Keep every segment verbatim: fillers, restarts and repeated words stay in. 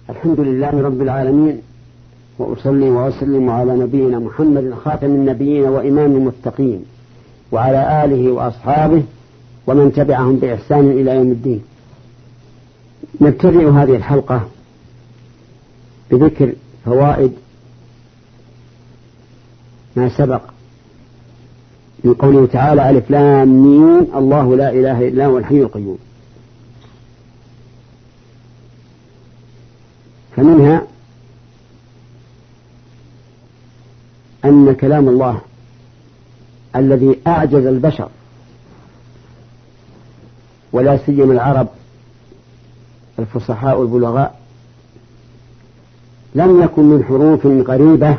الحمد لله رب العالمين، وأصلي وأسلم على نبينا محمد خاتم النبيين وإمام المتقين، وعلى آله وأصحابه ومن تبعهم بإحسان إلى يوم الدين. نبتدئ هذه الحلقة بذكر فوائد ما سبق من قوله تعالى: ألف لام ميم الله لا إله إلا هو الحي القيوم. فمنها أن كلام الله الذي أعجز البشر ولا سيما العرب الفصحاء البلغاء لم يكن من حروف غريبة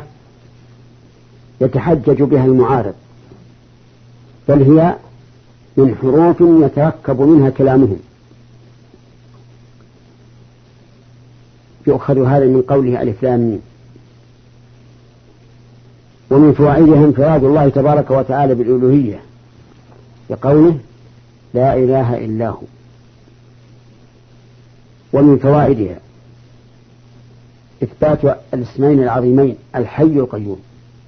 يتحجج بها المعارض، بل هي من حروف يتركب منها كلامهم. يؤخذ هذا من قوله ألف لام ميم. ومن فوائدها انفراد الله تبارك وتعالى بالألوهية بقوله لا إله إلا هو. ومن فوائدها إثبات الاسمين العظيمين الحي القيوم.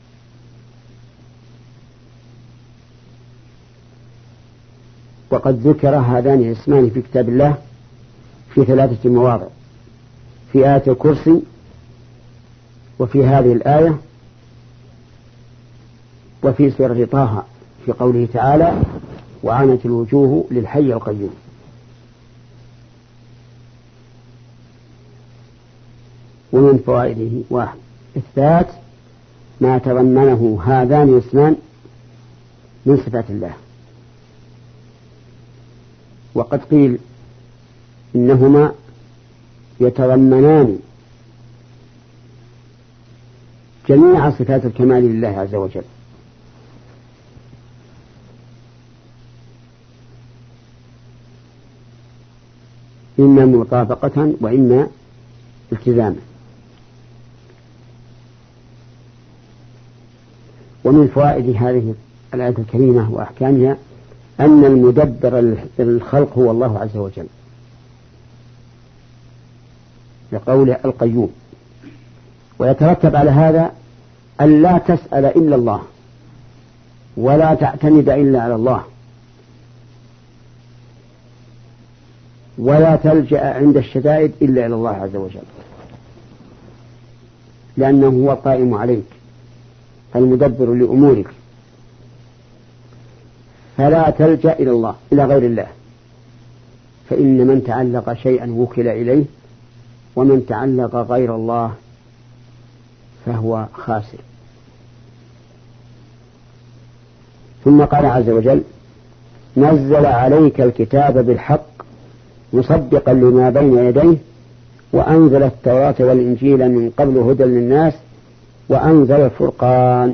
وقد ذكر هذان الاسمان في كتاب الله في ثلاثة مواضع: في آية الكرسي، وفي هذه الآية، وفي سورة طه في قوله تعالى: وعنت الوجوه للحي القيوم. ومن فوائده: واحد، إثبات ما تضمنه هذان الاسمان من صفات الله. وقد قيل إنهما يتضمنان جميع صفات الكمال لله عز وجل، إما مطابقة وإما التزاما. ومن فوائد هذه الآية الكريمة وأحكامها أن المدبر للخلق هو الله عز وجل، لقوله القيوم. ويترتب على هذا أن لا تسأل إلا الله، ولا تعتمد إلا على الله، ولا تلجأ عند الشدائد إلا إلى الله عز وجل، لأنه هو القائم عليك المدبر لأمورك. فلا تلجأ إلى الله إلى غير الله، فإن من تعلق شيئا وكل إليه، ومن تعلق غير الله فهو خاسر. ثم قال عز وجل: نزل عليك الكتاب بالحق مصدقا لما بين يديه وأنزل التوراة والإنجيل من قبل هدى للناس وأنزل الفرقان.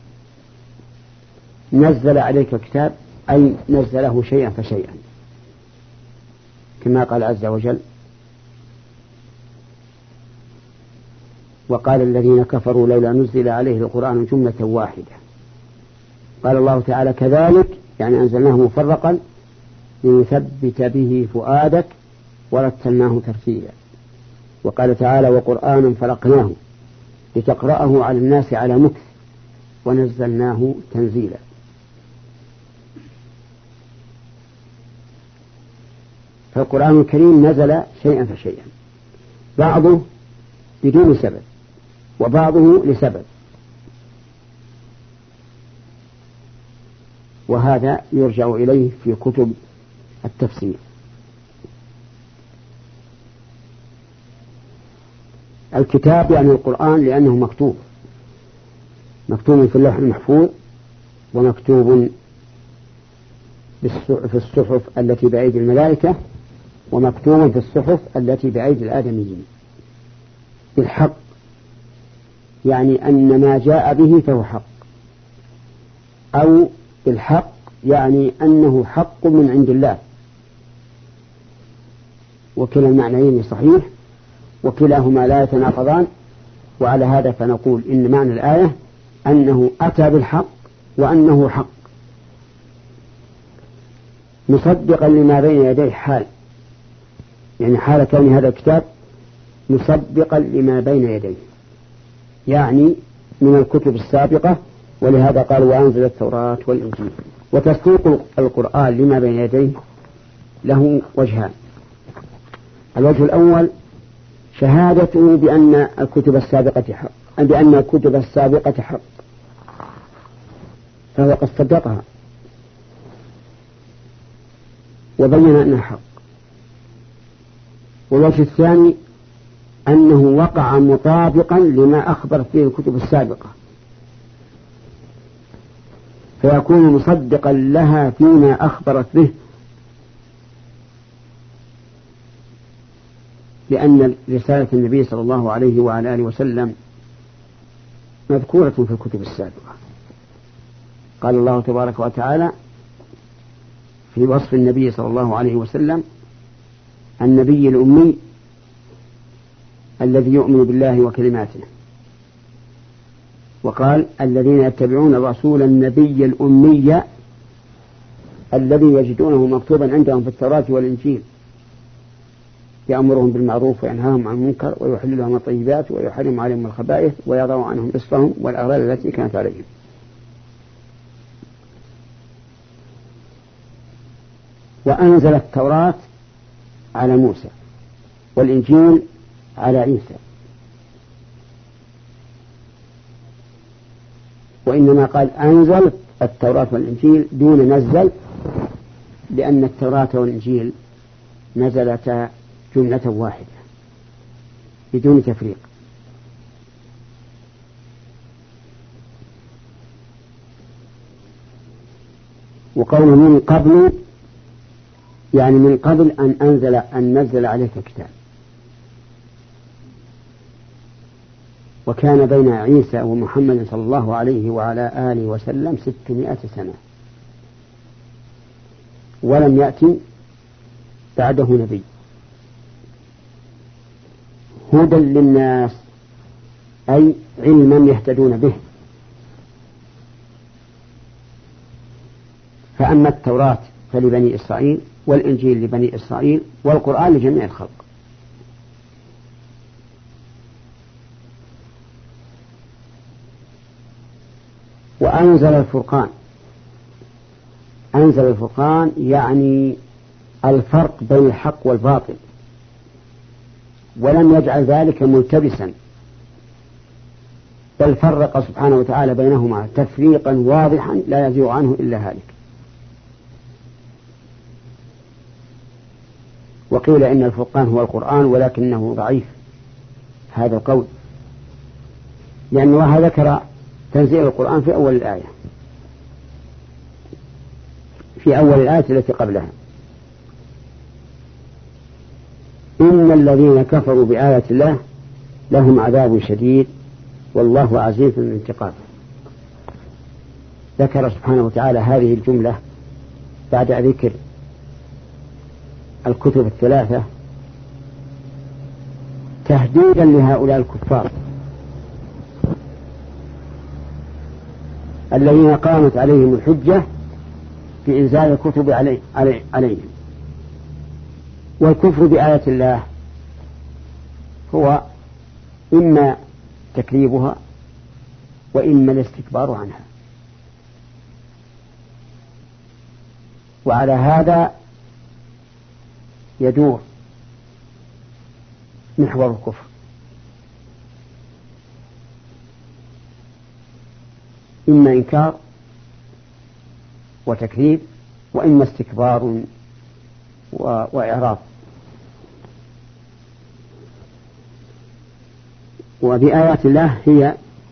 نزل عليك الكتاب أي نزله شيئا فشيئا، كما قال عز وجل: وقال الذين كفروا لولا نزل عليه القرآن جملة واحدة. قال الله تعالى: كذلك يعني أنزلناه مفرقا لنثبت به فؤادك ورتلناه ترتيلا. وقال تعالى: وقرآنا فرقناه لتقرأه على الناس على مكث ونزلناه تنزيلا. فالقرآن الكريم نزل شيئا فشيئا، بعضه بدون سبب وبعضه لسبب، وهذا يرجع إليه في كتب التفسير. الكتاب يعني القرآن، لأنه مكتوب مكتوب في اللوح المحفوظ، ومكتوب في الصحف التي بأيدي الملائكة، ومكتوب في الصحف التي بأيدي الآدميين. بالحق يعني أن ما جاء به فهو حق، أو بالحق يعني أنه حق من عند الله، وكلا المعنيين صحيح وكلاهما لا يتناقضان. وعلى هذا فنقول إن معنى الآية أنه أتى بالحق وأنه حق، مصدقا لما بين يديه، حال يعني حال كون هذا الكتاب مصدقا لما بين يديه، يعني من الكتب السابقة. ولهذا قال وأنزل التوراة والإنجيل. وتصديق القرآن لما بين يديه له وجهان. الوجه الأول شهادته بأن الكتب السابقة حق، بأن الكتب السابقة حق، فهو قد صدقها وبين أنها حق. والوجه الثاني أنه وقع مطابقا لما أخبرت به الكتب السابقة، فيكون مصدقا لها فيما أخبرت به، لأن رسالة النبي صلى الله عليه وعلى آله وسلم مذكورة في الكتب السابقة. قال الله تبارك وتعالى في وصف النبي صلى الله عليه وسلم: النبي الأمي الذي يؤمن بالله وكلماته. وقال: الذين يتبعون الرسول النبي الأمي الذي يجدونه مكتوبا عندهم في التوراة والإنجيل يأمرهم بالمعروف وينهاهم عن المنكر ويحل لهم الطيبات ويحرم عليهم الخبائث ويضع عنهم إصرهم والأغلال التي كانت عليهم. وأنزل التوراة على موسى والإنجيل على عيسى، وإنما قال أنزل التوراة والإنجيل دون نزل، لأن التوراة والإنجيل نزلتا جملة واحدة بدون تفريق. وقوله من قبل يعني من قبل أن أنزل أن نزل عليك كتاب. وكان بين عيسى ومحمد صلى الله عليه وعلى آله وسلم ستمائة سنة، ولم يأتي بعده نبي. هدى للناس أي علما يهتدون به. فأما التوراة فلبني إسرائيل، والإنجيل لبني إسرائيل، والقرآن لجميع الخلق. وأنزل الفرقان. أنزل الفرقان يعني الفرق بين الحق والباطل، ولم يجعل ذلك ملتبسا، بل فرق سبحانه وتعالى بينهما تفريقا واضحا لا يزيغ عنه إلا هالك. وقيل إن الفرقان هو القرآن، ولكنه ضعيف هذا القول، لأن الله ذكر تنزيل القرآن في أول الآية، في أول الآية التي قبلها: إن الذين كفروا بآية الله لهم عذاب شديد والله عزيز ذو انتقام. ذكر سبحانه وتعالى هذه الجملة بعد ذكر الكتب الثلاثة تهديدا لهؤلاء الكفار الذين قامت عليهم الحجة بإنزال الكتب علي علي عليهم. والكفر بآية الله هو إما تكذيبها وإما الاستكبار عنها. وعلى هذا يدور محور الكفر. إما إنكار وتكذيب، وإما استكبار وإعراض. وبآيات الله هي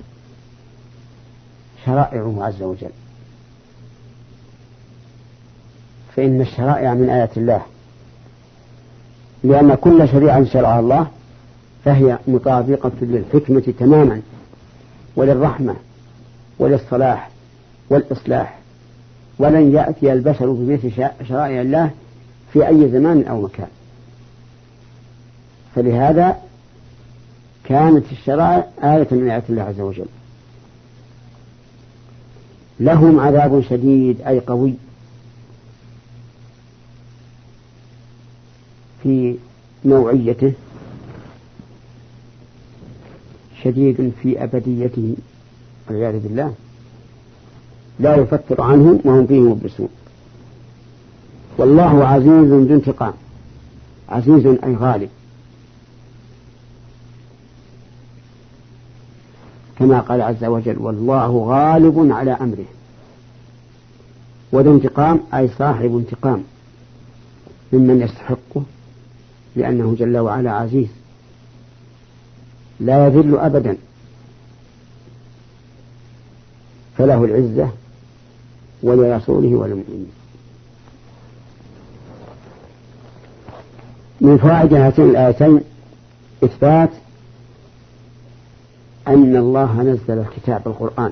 شرائعه عز وجل، فإن الشرائع من آيات الله، لأن كل شريعة شرعها الله فهي مطابقة للحكمة تماما وللرحمة وللصلاح والإصلاح، ولن يأتي البشر بمثل شرائع الله في أي زمان أو مكان. فلهذا كانت الشرائع آية من آيات الله عز وجل. لهم عذاب شديد أي قوي في نوعيته شديد في أبديته والعياذ بالله لا يفتر عنهم وهم فيه مبلسون. والله عزيز ذو انتقام، عزيز أي غالب، كما قال عز وجل والله غالب على أمره. وذو انتقام أي صاحب انتقام ممن يستحقه، لأنه جل وعلا عزيز لا يذل أبدا، فله العزة ولرسوله وللمؤمنين. من فوائد هاتين الآيتين إثبات أن الله نزل الكتاب القرآن،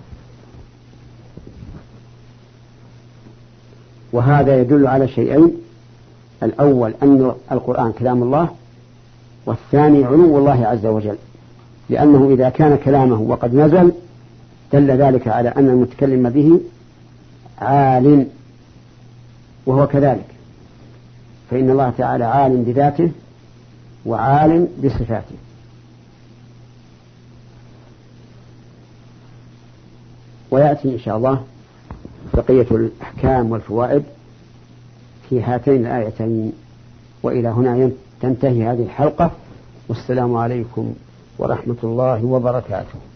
وهذا يدل على شيئين: الأول أن القرآن كلام الله، والثاني علو الله عز وجل، لأنه إذا كان كلامه وقد نزل دل ذلك على أن المتكلم به عال، وهو كذلك، فإن الله تعالى عال بذاته وعال بصفاته. ويأتي إن شاء الله بقية الأحكام والفوائد في هاتين الآيتين. وإلى هنا تنتهي هذه الحلقة، والسلام عليكم ورحمة الله وبركاته.